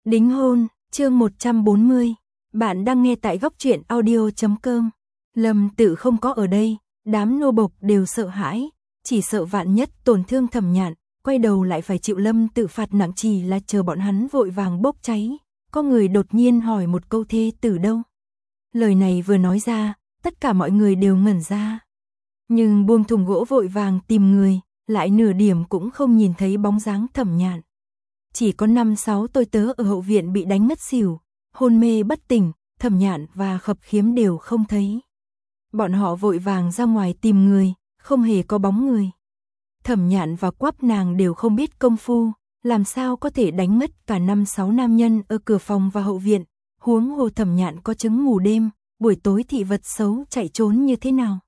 Đính hôn, chương 140. Bạn đang nghe tại góc truyện audio.com. Lâm Tự không có ở đây, đám nô bộc đều sợ hãi, chỉ sợ vạn nhất tổn thương Thẩm Nhạn, quay đầu lại phải chịu Lâm Tự phạt nặng, chỉ là chờ bọn hắn vội vàng bốc cháy. Có người đột nhiên hỏi một câu: thê tử đâu? Lời này vừa nói ra, tất cả mọi người đều ngẩn ra. Nhưng buông thùng gỗ vội vàng tìm người, lại nửa điểm cũng không nhìn thấy bóng dáng Thẩm Nhạn. Chỉ có 5-6 tôi tớ ở hậu viện bị đánh ngất xỉu, hôn mê bất tỉnh, Thẩm Nhạn và Khập Khiếm đều không thấy. Bọn họ vội vàng ra ngoài tìm người, không hề có bóng người. Thẩm Nhạn và Quắp nàng đều không biết công phu, làm sao có thể đánh ngất cả 5-6 nam nhân ở cửa phòng và hậu viện, huống hồ Thẩm Nhạn có chứng ngủ đêm, buổi tối thị vật xấu chạy trốn như thế nào.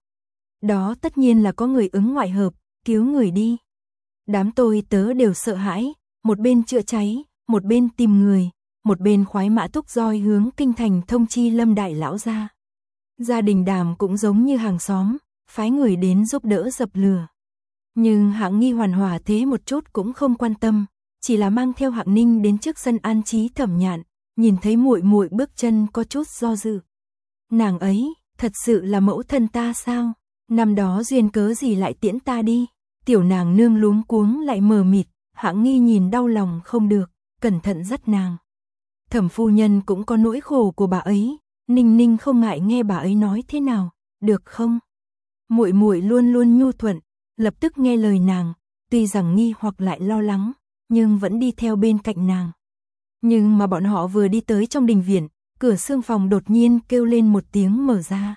Đó tất nhiên là có người ứng ngoại hợp, cứu người đi. Đám tôi tớ đều sợ hãi, một bên chữa cháy, một bên tìm người, một bên khoái mã thúc roi hướng kinh thành thông chi Lâm đại lão ra. Gia đình Đàm cũng giống như hàng xóm, phái người đến giúp đỡ dập lửa. Nhưng Hạng Nghi hoàn hòa thế một chút cũng không quan tâm, chỉ là mang theo Hạng Ninh đến trước sân an trí Thẩm Nhạn, nhìn thấy muội muội bước chân có chút do dự. Nàng ấy, thật sự là mẫu thân ta sao? Năm đó duyên cớ gì lại tiễn ta đi? Tiểu nàng nương luống cuống lại mờ mịt. Hạng Nghi nhìn đau lòng không được, cẩn thận dắt nàng. Thẩm phu nhân cũng có nỗi khổ của bà ấy, Ninh Ninh không ngại nghe bà ấy nói thế nào, được không? Muội muội luôn luôn nhu thuận, lập tức nghe lời nàng, tuy rằng nghi hoặc lại lo lắng, nhưng vẫn đi theo bên cạnh nàng. Nhưng mà bọn họ vừa đi tới trong đình viện, cửa xương phòng đột nhiên kêu lên một tiếng mở ra.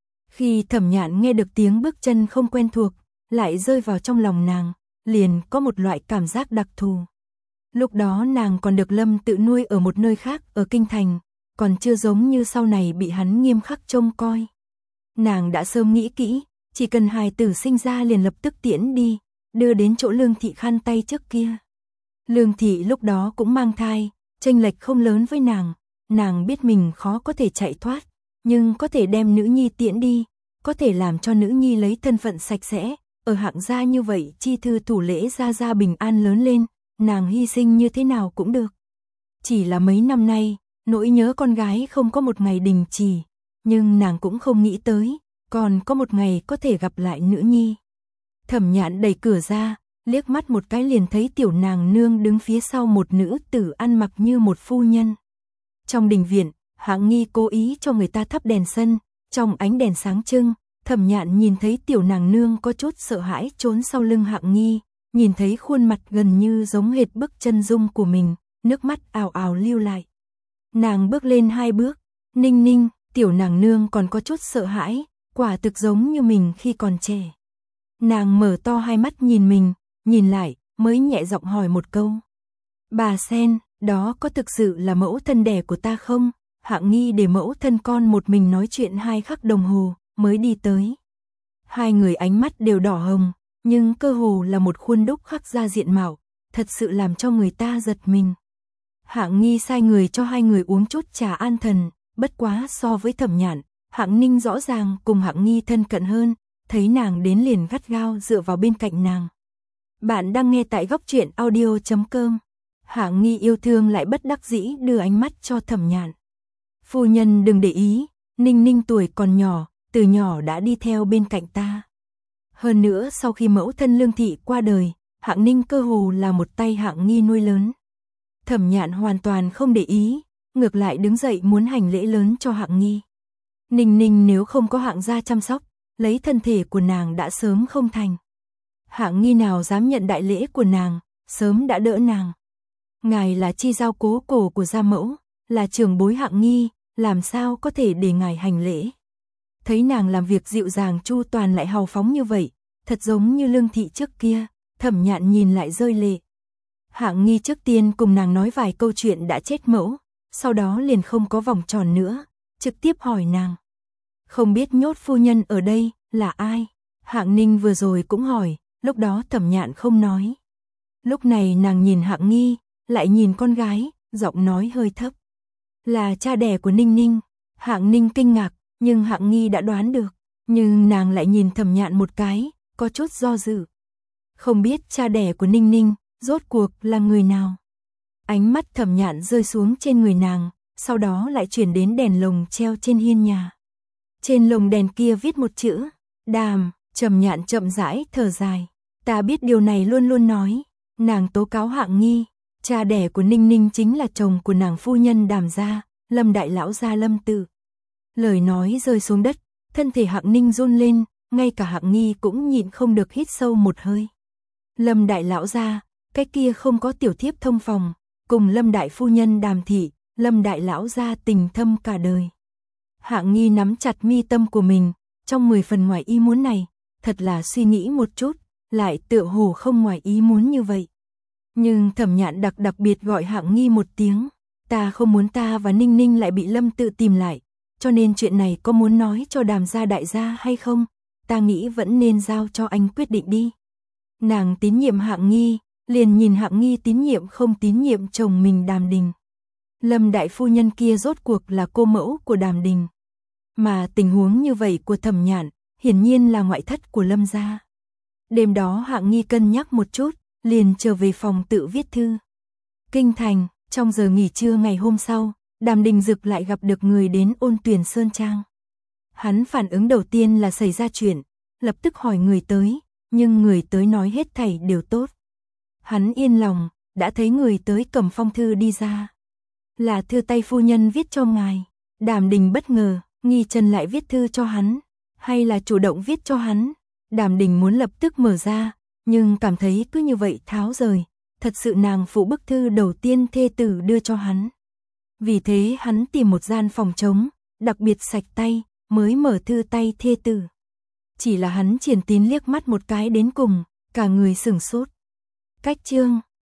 Khi Thẩm Nhạn nghe được tiếng bước chân không quen thuộc, lại rơi vào trong lòng nàng, liền có một loại cảm giác đặc thù. Lúc đó nàng còn được Lâm Tự nuôi ở một nơi khác ở kinh thành, còn chưa giống như sau này bị hắn nghiêm khắc trông coi. Nàng đã sớm nghĩ kỹ, chỉ cần hài tử sinh ra liền lập tức tiễn đi, đưa đến chỗ Lương Thị khăn tay trước kia. Lương Thị lúc đó cũng mang thai, chênh lệch không lớn với nàng biết mình khó có thể chạy thoát, nhưng có thể đem nữ nhi tiễn đi, có thể làm cho nữ nhi lấy thân phận sạch sẽ. Ở Hạng gia như vậy, chi thư thủ lễ gia bình an lớn lên, nàng hy sinh như thế nào cũng được. Chỉ là mấy năm nay, nỗi nhớ con gái không có một ngày đình chỉ, nhưng nàng cũng không nghĩ tới, còn có một ngày có thể gặp lại nữ nhi. Thẩm Nhạn đẩy cửa ra, liếc mắt một cái liền thấy tiểu nàng nương đứng phía sau một nữ tử ăn mặc như một phu nhân. Trong đình viện, Hạng Nghi cố ý cho người ta thắp đèn sân, trong ánh đèn sáng trưng. Thẩm Nhạn nhìn thấy tiểu nàng nương có chút sợ hãi trốn sau lưng Hạng Nghi, nhìn thấy khuôn mặt gần như giống hệt bức chân dung của mình, nước mắt ào ào lưu lại. Nàng bước lên 2 bước, Ninh Ninh, tiểu nàng nương còn có chút sợ hãi, quả thực giống như mình khi còn trẻ. Nàng mở to hai mắt nhìn mình, nhìn lại, mới nhẹ giọng hỏi một câu. Bà Sen, đó có thực sự là mẫu thân đẻ của ta không? Hạng Nghi để mẫu thân con một mình nói chuyện 2 khắc đồng hồ. Mới đi tới. Hai người ánh mắt đều đỏ hồng, nhưng cơ hồ là một khuôn đúc khắc ra diện mạo, thật sự làm cho người ta giật mình. Hạng Nghi sai người cho hai người uống chút trà an thần, bất quá so với Thẩm Nhạn, Hạng Ninh rõ ràng cùng Hạng Nghi thân cận hơn, thấy nàng đến liền gắt gao dựa vào bên cạnh nàng. Bạn đang nghe tại góc truyện audio.com. Hạng Nghi yêu thương lại bất đắc dĩ đưa ánh mắt cho Thẩm Nhạn. Phu nhân đừng để ý, Ninh Ninh tuổi còn nhỏ, từ nhỏ đã đi theo bên cạnh ta. Hơn nữa sau khi mẫu thân Lương Thị qua đời, Hạng Ninh cơ hồ là một tay Hạng Nghi nuôi lớn. Thẩm Nhạn hoàn toàn không để ý, ngược lại đứng dậy muốn hành lễ lớn cho Hạng Nghi. Ninh Ninh nếu không có Hạng gia chăm sóc, lấy thân thể của nàng đã sớm không thành. Hạng Nghi nào dám nhận đại lễ của nàng, sớm đã đỡ nàng. Ngài là chi giao cố cổ của gia mẫu, là trưởng bối Hạng Nghi, làm sao có thể để ngài hành lễ. Thấy nàng làm việc dịu dàng chu toàn lại hào phóng như vậy, thật giống như Lương Thị trước kia, Thẩm Nhạn nhìn lại rơi lệ. Hạng Nghi trước tiên cùng nàng nói vài câu chuyện đã chết mẫu, sau đó liền không có vòng tròn nữa, trực tiếp hỏi nàng. Không biết nhốt phu nhân ở đây là ai? Hạng Ninh vừa rồi cũng hỏi, lúc đó Thẩm Nhạn không nói. Lúc này nàng nhìn Hạng Nghi, lại nhìn con gái, giọng nói hơi thấp. Là cha đẻ của Ninh Ninh. Hạng Ninh kinh ngạc, nhưng Hạng Nghi đã đoán được, nhưng nàng lại nhìn Thẩm Nhạn một cái, có chút do dự. Không biết cha đẻ của Ninh Ninh, rốt cuộc là người nào? Ánh mắt Thẩm Nhạn rơi xuống trên người nàng, sau đó lại chuyển đến đèn lồng treo trên hiên nhà. Trên lồng đèn kia viết một chữ, Đàm. Thẩm Nhạn chậm rãi thở dài. Ta biết điều này luôn luôn nói. Nàng tố cáo Hạng Nghi, cha đẻ của Ninh Ninh chính là chồng của nàng phu nhân Đàm gia, Lâm đại lão gia Lâm Tự. Lời nói rơi xuống đất, thân thể Hạng Ninh run lên, ngay cả Hạng Nghi cũng nhịn không được hít sâu một hơi. Lâm đại lão gia, cái kia không có tiểu thiếp thông phòng, cùng Lâm đại phu nhân Đàm thị, Lâm đại lão gia tình thâm cả đời. Hạng Nghi nắm chặt mi tâm của mình, trong 10 phần ngoài ý muốn này, thật là suy nghĩ một chút, lại tựa hồ không ngoài ý muốn như vậy. Nhưng Thẩm Nhạn đặc biệt gọi Hạng Nghi một tiếng, ta không muốn ta và Ninh Ninh lại bị Lâm Tự tìm lại, cho nên chuyện này có muốn nói cho Đàm gia đại gia hay không, ta nghĩ vẫn nên giao cho anh quyết định đi. Nàng tín nhiệm Hạng Nghi, liền nhìn Hạng Nghi tín nhiệm không tín nhiệm chồng mình Đàm Đình. Lâm đại phu nhân kia rốt cuộc là cô mẫu của Đàm Đình. Mà tình huống như vậy của Thẩm Nhạn, hiển nhiên là ngoại thất của Lâm gia. Đêm đó Hạng Nghi cân nhắc một chút, liền trở về phòng tự viết thư. Kinh thành, trong giờ nghỉ trưa ngày hôm sau, Đàm Đình Dực lại gặp được người đến Ôn Tuyền Sơn Trang. Hắn phản ứng đầu tiên là xảy ra chuyện, lập tức hỏi người tới, nhưng người tới nói hết thảy đều tốt. Hắn yên lòng, đã thấy người tới cầm phong thư đi ra. Là thư tay phu nhân viết cho ngài. Đàm Đình bất ngờ, nghi Trần lại viết thư cho hắn, hay là chủ động viết cho hắn. Đàm Đình muốn lập tức mở ra, nhưng cảm thấy cứ như vậy tháo rời, thật sự nàng phụ bức thư đầu tiên thê tử đưa cho hắn. Vì thế hắn tìm một gian phòng trống, đặc biệt sạch tay, mới mở thư tay thê tử. Chỉ là hắn Triển Tín liếc mắt một cái đến cùng, cả người sửng sốt. Cách chương